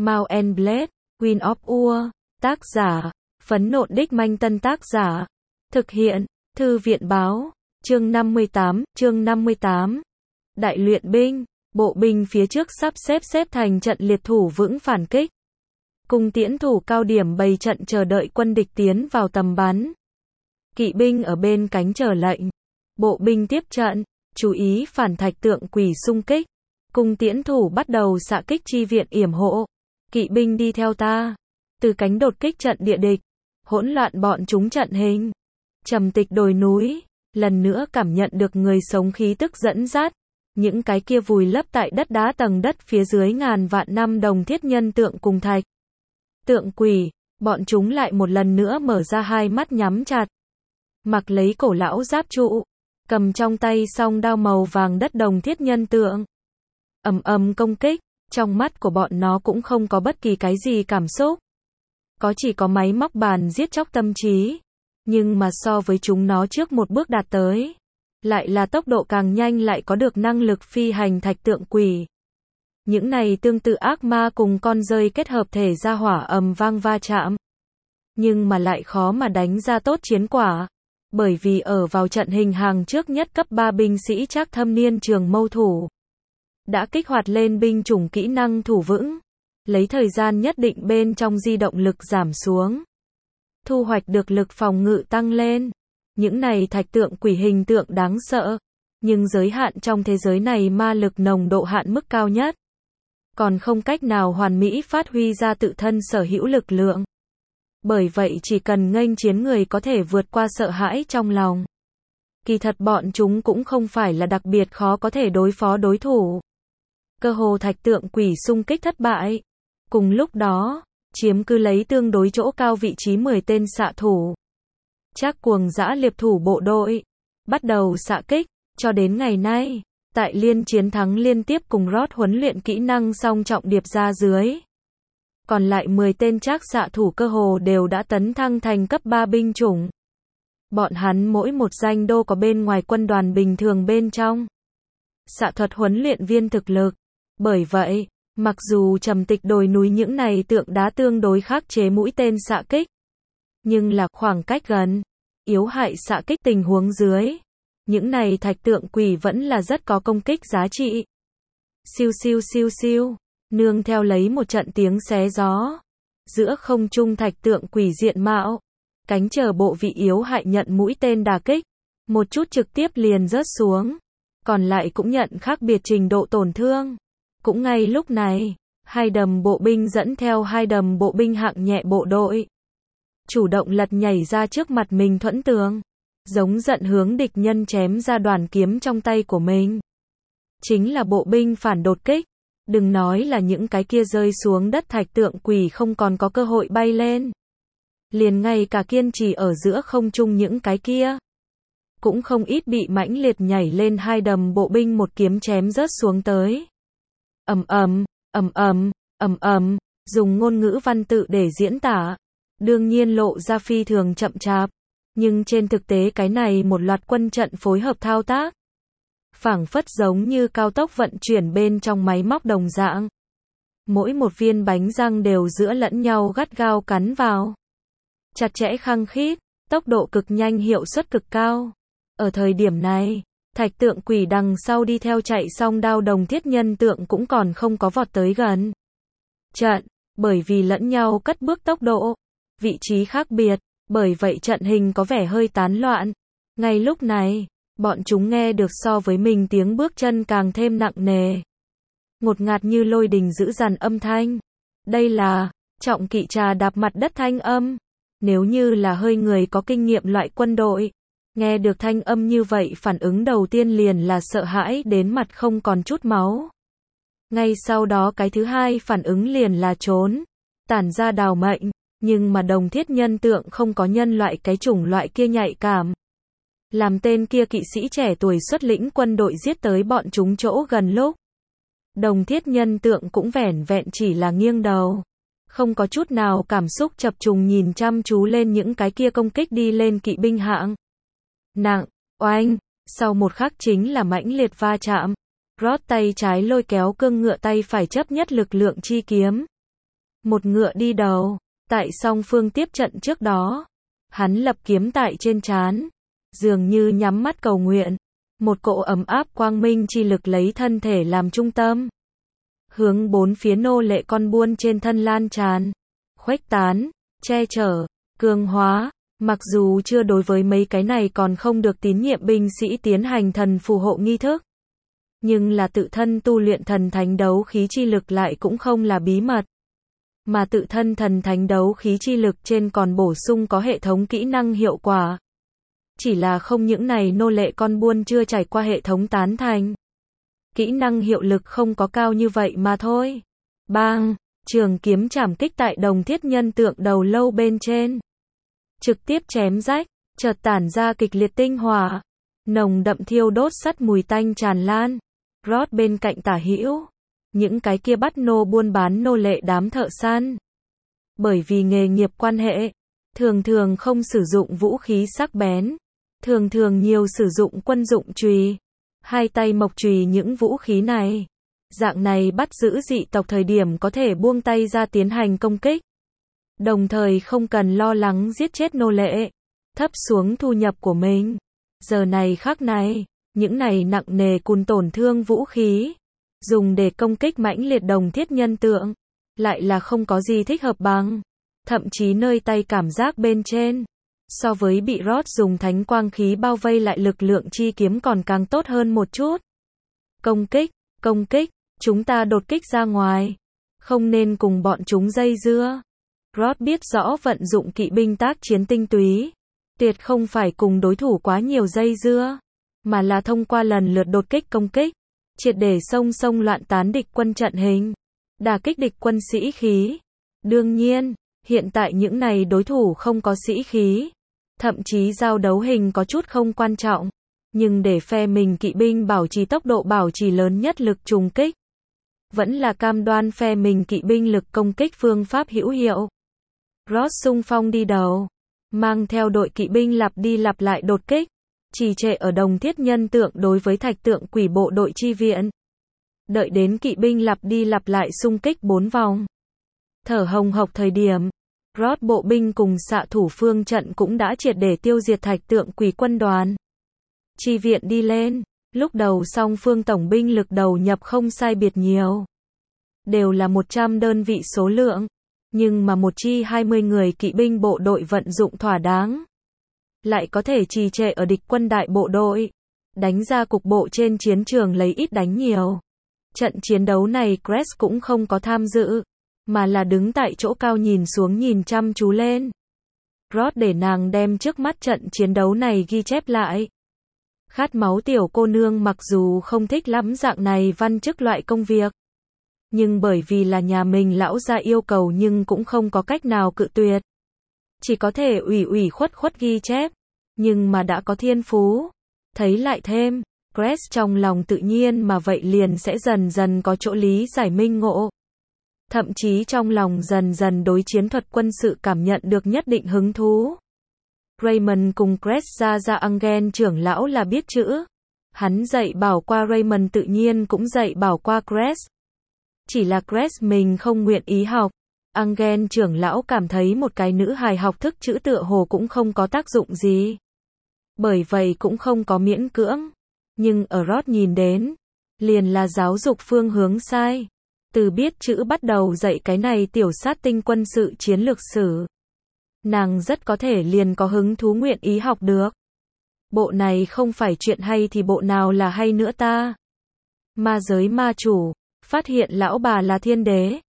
Mount and Blade, Queen of War, tác giả, Phấn Nộn Đích Manh Tân tác giả, thực hiện, Thư viện Báo, chương 58, Đại luyện binh, bộ binh phía trước sắp xếp thành trận liệt thủ vững phản kích. Cung tiễn thủ cao điểm bày trận chờ đợi quân địch tiến vào tầm bắn. Kỵ binh ở bên cánh chờ lệnh. Bộ binh tiếp trận, chú ý phản thạch tượng quỷ xung kích. Cung tiễn thủ bắt đầu xạ kích chi viện yểm hộ. Kỵ binh đi theo ta. Từ cánh đột kích trận địa địch. Hỗn loạn bọn chúng trận hình. Trầm tịch đồi núi. Lần nữa cảm nhận được người sống khí tức dẫn dắt. Những cái kia vùi lấp tại đất đá tầng đất phía dưới ngàn vạn năm đồng thiết nhân tượng cùng thạch. Tượng quỷ, bọn chúng lại một lần nữa mở ra hai mắt nhắm chặt. Mặc lấy cổ lão giáp trụ. Cầm trong tay song đao màu vàng đất đồng thiết nhân tượng. Ầm công kích, trong mắt của bọn nó cũng không có bất kỳ cái gì cảm xúc. Chỉ có máy móc bàn giết chóc tâm trí. Nhưng mà so với chúng nó trước một bước đạt tới. Lại là tốc độ càng nhanh lại có được năng lực phi hành thạch tượng quỷ. Những này tương tự ác ma cùng con rơi kết hợp thể ra hỏa ầm vang va chạm. Nhưng mà lại khó mà đánh ra tốt chiến quả. Bởi vì ở vào trận hình hàng trước nhất cấp 3 binh sĩ Trác Thâm Niên Trường Mâu Thủ. Đã kích hoạt lên binh chủng kỹ năng thủ vững. Lấy thời gian nhất định bên trong di động lực giảm xuống. Thu hoạch được lực phòng ngự tăng lên. Những này thạch tượng quỷ hình tượng đáng sợ. Nhưng giới hạn trong thế giới này ma lực nồng độ hạn mức cao nhất. Còn không cách nào hoàn mỹ phát huy ra tự thân sở hữu lực lượng. Bởi vậy chỉ cần nghênh chiến người có thể vượt qua sợ hãi trong lòng. Kỳ thật bọn chúng cũng không phải là đặc biệt khó có thể đối phó đối thủ. Cơ hồ thạch tượng quỷ xung kích thất bại. Cùng lúc đó, chiếm cứ lấy tương đối chỗ cao vị trí 10 tên xạ thủ. Trác cuồng dã liệp thủ bộ đội. Bắt đầu xạ kích, cho đến ngày nay. Tại liên chiến thắng liên tiếp cùng Rod huấn luyện kỹ năng song trọng điệp ra dưới. Còn lại 10 tên Trác xạ thủ cơ hồ đều đã tấn thăng thành cấp 3 binh chủng. Bọn hắn mỗi một danh đô có bên ngoài quân đoàn bình thường bên trong. Xạ thuật huấn luyện viên thực lực. Bởi vậy, mặc dù trầm tịch đồi núi những này tượng đá tương đối khắc chế mũi tên xạ kích. Nhưng là khoảng cách gần, yếu hại xạ kích tình huống dưới. Những này thạch tượng quỷ vẫn là rất có công kích giá trị. Siêu, nương theo lấy một trận tiếng xé gió. Giữa không trung thạch tượng quỷ diện mạo. Cánh chờ bộ vị yếu hại nhận mũi tên đả kích. Một chút trực tiếp liền rớt xuống. Còn lại cũng nhận khác biệt trình độ tổn thương. Cũng ngay lúc này, hai đầm bộ binh dẫn theo hai đầm bộ binh hạng nhẹ bộ đội. Chủ động lật nhảy ra trước mặt mình thuẫn tường. Giống giận hướng địch nhân chém ra đoàn kiếm trong tay của mình. Chính là bộ binh phản đột kích. Đừng nói là những cái kia rơi xuống đất thạch tượng quỷ không còn có cơ hội bay lên. Liền ngay cả kiên trì ở giữa không trung những cái kia. Cũng không ít bị mãnh liệt nhảy lên hai đầm bộ binh một kiếm chém rớt xuống tới. Dùng ngôn ngữ văn tự để diễn tả. Đương nhiên lộ ra phi thường chậm chạp. Nhưng trên thực tế cái này một loạt quân trận phối hợp thao tác. Phảng phất giống như cao tốc vận chuyển bên trong máy móc đồng dạng. Mỗi một viên bánh răng đều giữa lẫn nhau gắt gao cắn vào. Chặt chẽ khăng khít, tốc độ cực nhanh hiệu suất cực cao. Ở thời điểm này, thạch tượng quỷ đằng sau đi theo chạy song đao đồng thiết nhân tượng cũng còn không có vọt tới gần. Trận, bởi vì lẫn nhau cất bước tốc độ, vị trí khác biệt, bởi vậy trận hình có vẻ hơi tán loạn. Ngay lúc này, bọn chúng nghe được so với mình tiếng bước chân càng thêm nặng nề. Ngột ngạt như lôi đình dữ dằn âm thanh. Đây là trọng kỵ trà đạp mặt đất thanh âm. Nếu như là hơi người có kinh nghiệm loại quân đội, nghe được thanh âm như vậy phản ứng đầu tiên liền là sợ hãi đến mặt không còn chút máu. Ngay sau đó cái thứ hai phản ứng liền là trốn, tản ra đào mệnh. Nhưng mà đồng thiết nhân tượng không có nhân loại cái chủng loại kia nhạy cảm. Làm tên kia kỵ sĩ trẻ tuổi xuất lĩnh quân đội giết tới bọn chúng chỗ gần lúc. Đồng thiết nhân tượng cũng vẻn vẹn chỉ là nghiêng đầu. Không có chút nào cảm xúc chập trùng nhìn chăm chú lên những cái kia công kích đi lên kỵ binh hạng nặng, oanh, sau một khắc chính là mãnh liệt va chạm. Rod tay trái lôi kéo cương ngựa tay phải chấp nhất lực lượng chi kiếm. một ngựa đi đầu. Tại song phương tiếp trận trước đó, hắn lập kiếm tại trên trán, dường như nhắm mắt cầu nguyện. Một cỗ ấm áp quang minh chi lực lấy thân thể làm trung tâm, hướng bốn phía nô lệ con buôn trên thân lan tràn, khuếch tán, che chở, cường hóa. Mặc dù chưa đối với mấy cái này còn không được tín nhiệm binh sĩ tiến hành thần phù hộ nghi thức, nhưng là tự thân tu luyện thần thánh đấu khí chi lực lại cũng không là bí mật. Mà tự thân thần thánh đấu khí chi lực trên còn bổ sung có hệ thống kỹ năng hiệu quả. Chỉ là không những này nô lệ con buôn chưa trải qua hệ thống tán thành. Kỹ năng hiệu lực không có cao như vậy mà thôi. Bang, trường kiếm chảm kích tại đồng thiết nhân tượng đầu lâu bên trên. Trực tiếp chém rách, chợt tản ra kịch liệt tinh hỏa. Nồng đậm thiêu đốt sắt mùi tanh tràn lan. Rod bên cạnh tả hữu. Những cái kia bắt nô buôn bán nô lệ đám thợ săn. Bởi vì nghề nghiệp quan hệ, thường thường không sử dụng vũ khí sắc bén. Thường thường nhiều sử dụng quân dụng chùy. Hai tay mộc chùy những vũ khí này. Dạng này bắt giữ dị tộc thời điểm có thể buông tay ra tiến hành công kích. Đồng thời không cần lo lắng giết chết nô lệ. Thấp xuống thu nhập của mình. Giờ này khắc này, những này nặng nề cùn tổn thương vũ khí. Dùng để công kích mãnh liệt đồng thiết nhân tượng. Lại là không có gì thích hợp bằng. Thậm chí nơi tay cảm giác bên trên. So với bị Rod dùng thánh quang khí bao vây lại lực lượng chi kiếm còn càng tốt hơn một chút. Công kích, chúng ta đột kích ra ngoài. Không nên cùng bọn chúng dây dưa. Rod biết rõ vận dụng kỵ binh tác chiến tinh túy. Tuyệt không phải cùng đối thủ quá nhiều dây dưa. Mà là thông qua lần lượt đột kích công kích. Triệt để xông loạn tán địch quân trận hình. Đả kích địch quân sĩ khí. Đương nhiên, hiện tại những này đối thủ không có sĩ khí. Thậm chí giao đấu hình có chút không quan trọng. Nhưng để phe mình kỵ binh bảo trì tốc độ bảo trì lớn nhất lực trùng kích. Vẫn là cam đoan phe mình kỵ binh lực công kích phương pháp hữu hiệu. Rod xung phong đi đầu. Mang theo đội kỵ binh lặp đi lặp lại đột kích. Trì trệ ở đồng thiết nhân tượng đối với thạch tượng quỷ bộ đội chi viện. Đợi đến kỵ binh lặp đi lặp lại xung kích 4 vòng. Thở hồng hộc thời điểm. Rod bộ binh cùng xạ thủ phương trận cũng đã triệt để tiêu diệt thạch tượng quỷ quân đoàn. Chi viện đi lên. Lúc đầu song phương tổng binh lực đầu nhập không sai biệt nhiều. Đều là 100 đơn vị số lượng. Nhưng mà một chi 20 người kỵ binh bộ đội vận dụng thỏa đáng. Lại có thể trì trệ ở địch quân đại bộ đội. Đánh ra cục bộ trên chiến trường lấy ít đánh nhiều. Trận chiến đấu này Cress cũng không có tham dự. Mà là đứng tại chỗ cao nhìn xuống nhìn chăm chú lên. Rod để nàng đem trước mắt trận chiến đấu này ghi chép lại. Khát máu tiểu cô nương mặc dù không thích lắm dạng này văn chức loại công việc. Nhưng bởi vì là nhà mình lão gia yêu cầu nhưng cũng không có cách nào cự tuyệt. Chỉ có thể ủy khuất ghi chép. Nhưng mà đã có thiên phú. Thấy lại thêm, Cress trong lòng tự nhiên mà vậy liền sẽ dần dần có chỗ lý giải minh ngộ. Thậm chí trong lòng dần dần đối chiến thuật quân sự cảm nhận được nhất định hứng thú. Raymond cùng Cress ra Angen trưởng lão là biết chữ. Hắn dạy bảo qua Raymond tự nhiên cũng dạy bảo qua Cress. Chỉ là Cress mình không nguyện ý học. Angen trưởng lão cảm thấy một cái nữ hài học thức chữ tựa hồ cũng không có tác dụng gì. Bởi vậy cũng không có miễn cưỡng. Nhưng ở Rod nhìn đến, liền là giáo dục phương hướng sai. Từ biết chữ bắt đầu dạy cái này tiểu sát tinh quân sự chiến lược sử. Nàng rất có thể liền có hứng thú nguyện ý học được. Bộ này không phải chuyện hay thì bộ nào là hay nữa ta. Ma giới ma chủ, phát hiện lão bà là thiên đế.